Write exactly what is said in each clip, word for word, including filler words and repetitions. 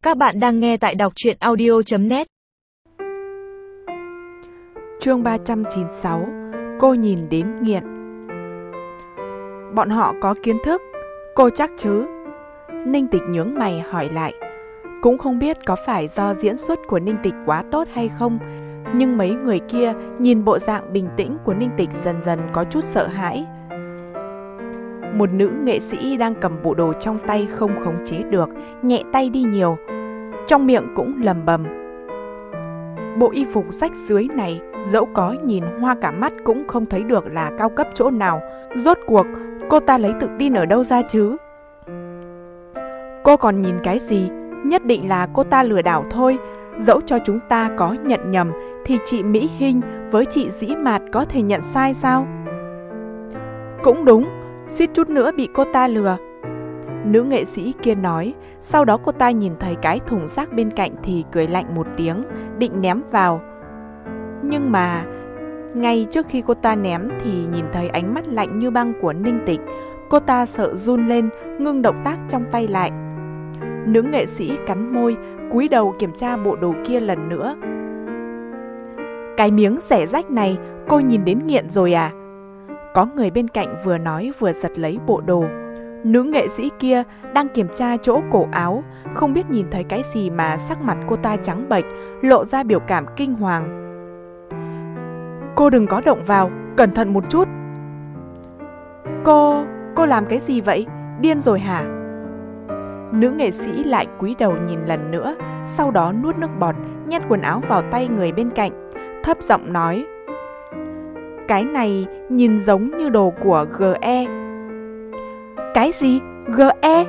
Các bạn đang nghe tại đọc truyện audio chấm net. Chương ba trăm chín mươi sáu. Cô nhìn đến nghiện. Bọn họ có kiến thức, cô chắc chứ? Ninh Tịch nhướng mày hỏi lại. Cũng không biết có phải do diễn xuất của Ninh Tịch quá tốt hay không, nhưng mấy người kia nhìn bộ dạng bình tĩnh của Ninh Tịch dần dần có chút sợ hãi. Một nữ nghệ sĩ đang cầm bộ đồ trong tay không khống chế được, nhẹ tay đi nhiều, trong miệng cũng lầm bầm. Bộ y phục rách rưới này, dẫu có nhìn hoa cả mắt cũng không thấy được là cao cấp chỗ nào. Rốt cuộc, cô ta lấy tự tin ở đâu ra chứ? Cô còn nhìn cái gì? Nhất định là cô ta lừa đảo thôi. Dẫu cho chúng ta có nhận nhầm, thì chị Mỹ Hinh với chị Dĩ Mạt có thể nhận sai sao? Cũng đúng, suýt chút nữa bị cô ta lừa. Nữ nghệ sĩ kia nói. Sau đó cô ta nhìn thấy cái thùng rác bên cạnh thì cười lạnh một tiếng, định ném vào. Nhưng mà ngay trước khi cô ta ném thì nhìn thấy ánh mắt lạnh như băng của Ninh Tịch. Cô ta sợ run lên, ngưng động tác trong tay lại. Nữ nghệ sĩ cắn môi, cúi đầu kiểm tra bộ đồ kia lần nữa. Cái miếng rẻ rách này cô nhìn đến nghiện rồi à? Có người bên cạnh vừa nói vừa giật lấy bộ đồ. Nữ nghệ sĩ kia đang kiểm tra chỗ cổ áo, không biết nhìn thấy cái gì mà sắc mặt cô ta trắng bệch, lộ ra biểu cảm kinh hoàng. Cô đừng có động vào, cẩn thận một chút. Cô, cô làm cái gì vậy? Điên rồi hả? Nữ nghệ sĩ lại cúi đầu nhìn lần nữa, sau đó nuốt nước bọt, nhét quần áo vào tay người bên cạnh, thấp giọng nói. Cái này nhìn giống như đồ của giê e. Cái gì? giê e?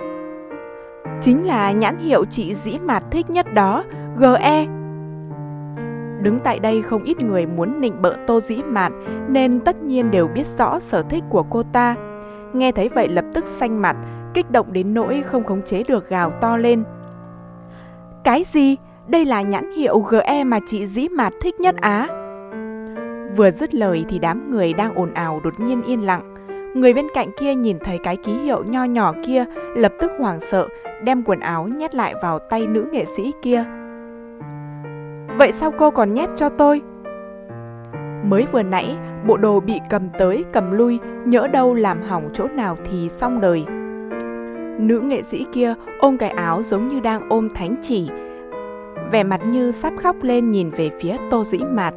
Chính là nhãn hiệu chị Dĩ Mạt thích nhất đó, giê e. Đứng tại đây không ít người muốn nịnh bợ Tô Dĩ Mạt, nên tất nhiên đều biết rõ sở thích của cô ta. Nghe thấy vậy lập tức xanh mặt, kích động đến nỗi không khống chế được gào to lên. Cái gì? Đây là nhãn hiệu giê e mà chị Dĩ Mạt thích nhất á? Vừa dứt lời thì đám người đang ồn ào đột nhiên yên lặng. Người bên cạnh kia nhìn thấy cái ký hiệu nho nhỏ kia, lập tức hoảng sợ, đem quần áo nhét lại vào tay nữ nghệ sĩ kia. Vậy sao cô còn nhét cho tôi? Mới vừa nãy, bộ đồ bị cầm tới cầm lui, nhỡ đâu làm hỏng chỗ nào thì xong đời. Nữ nghệ sĩ kia ôm cái áo giống như đang ôm thánh chỉ, vẻ mặt như sắp khóc lên nhìn về phía Tô Dĩ Mạt.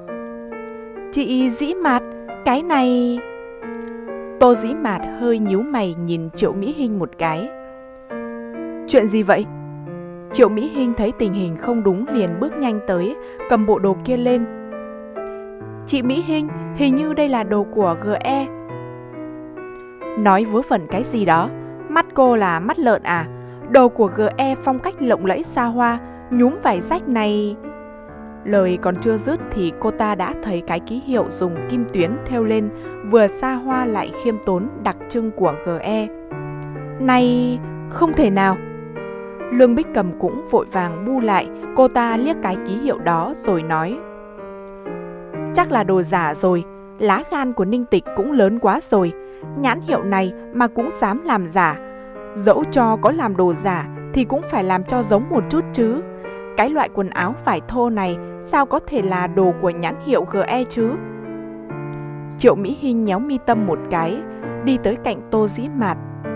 Chị Dĩ Mạt, cái này... Tô Dĩ Mạt hơi nhíu mày nhìn Triệu Mỹ Hinh một cái. Chuyện gì vậy? Triệu Mỹ Hinh thấy tình hình không đúng liền bước nhanh tới, cầm bộ đồ kia lên. Chị Mỹ Hinh, hình như đây là đồ của giê e. Nói vớ vẩn cái gì đó? Mắt cô là mắt lợn à? Đồ của giê e phong cách lộng lẫy xa hoa, nhúm vải rách này... Lời còn chưa dứt thì cô ta đã thấy cái ký hiệu dùng kim tuyến thêu lên, vừa xa hoa lại khiêm tốn đặc trưng của giê e. Này, không thể nào! Lương Bích Cầm cũng vội vàng bu lại, cô ta liếc cái ký hiệu đó rồi nói. Chắc là đồ giả rồi, lá gan của Ninh Tịch cũng lớn quá rồi, nhãn hiệu này mà cũng dám làm giả. Dẫu cho có làm đồ giả thì cũng phải làm cho giống một chút chứ. Cái loại quần áo vải thô này sao có thể là đồ của nhãn hiệu giê e chứ? Triệu Mỹ Hinh nhéo mi tâm một cái, đi tới cạnh Tô Dĩ Mạt.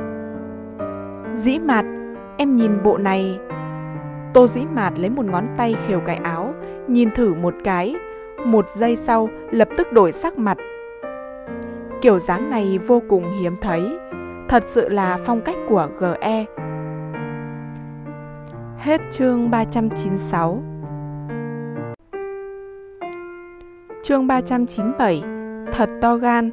Dĩ Mạt, em nhìn bộ này. Tô Dĩ Mạt lấy một ngón tay khều cái áo, nhìn thử một cái. Một giây sau lập tức đổi sắc mặt. Kiểu dáng này vô cùng hiếm thấy, thật sự là phong cách của giê e. Hết chương ba trăm chín mươi sáu. Chương ba trăm chín mươi bảy. Thật to gan.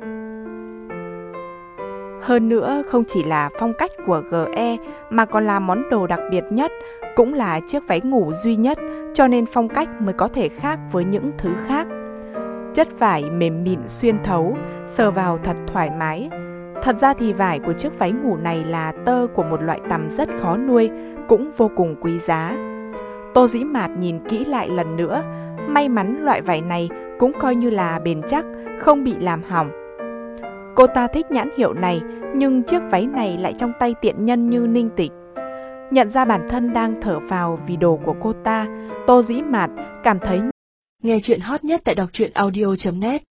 Hơn nữa không chỉ là phong cách của giê e mà còn là món đồ đặc biệt nhất, cũng là chiếc váy ngủ duy nhất, cho nên phong cách mới có thể khác với những thứ khác. Chất vải mềm mịn xuyên thấu, sờ vào thật thoải mái. Thật ra thì vải của chiếc váy ngủ này là tơ của một loại tằm rất khó nuôi, cũng vô cùng quý giá. Tô Dĩ Mạt nhìn kỹ lại lần nữa, may mắn loại vải này cũng coi như là bền chắc, không bị làm hỏng. Cô ta thích nhãn hiệu này, nhưng chiếc váy này lại trong tay tiện nhân như Ninh Tịch. Nhận ra bản thân đang thở phào vì đồ của cô ta, Tô Dĩ Mạt cảm thấy. Nghe chuyện hot nhất tại đọc truyện audio chấm net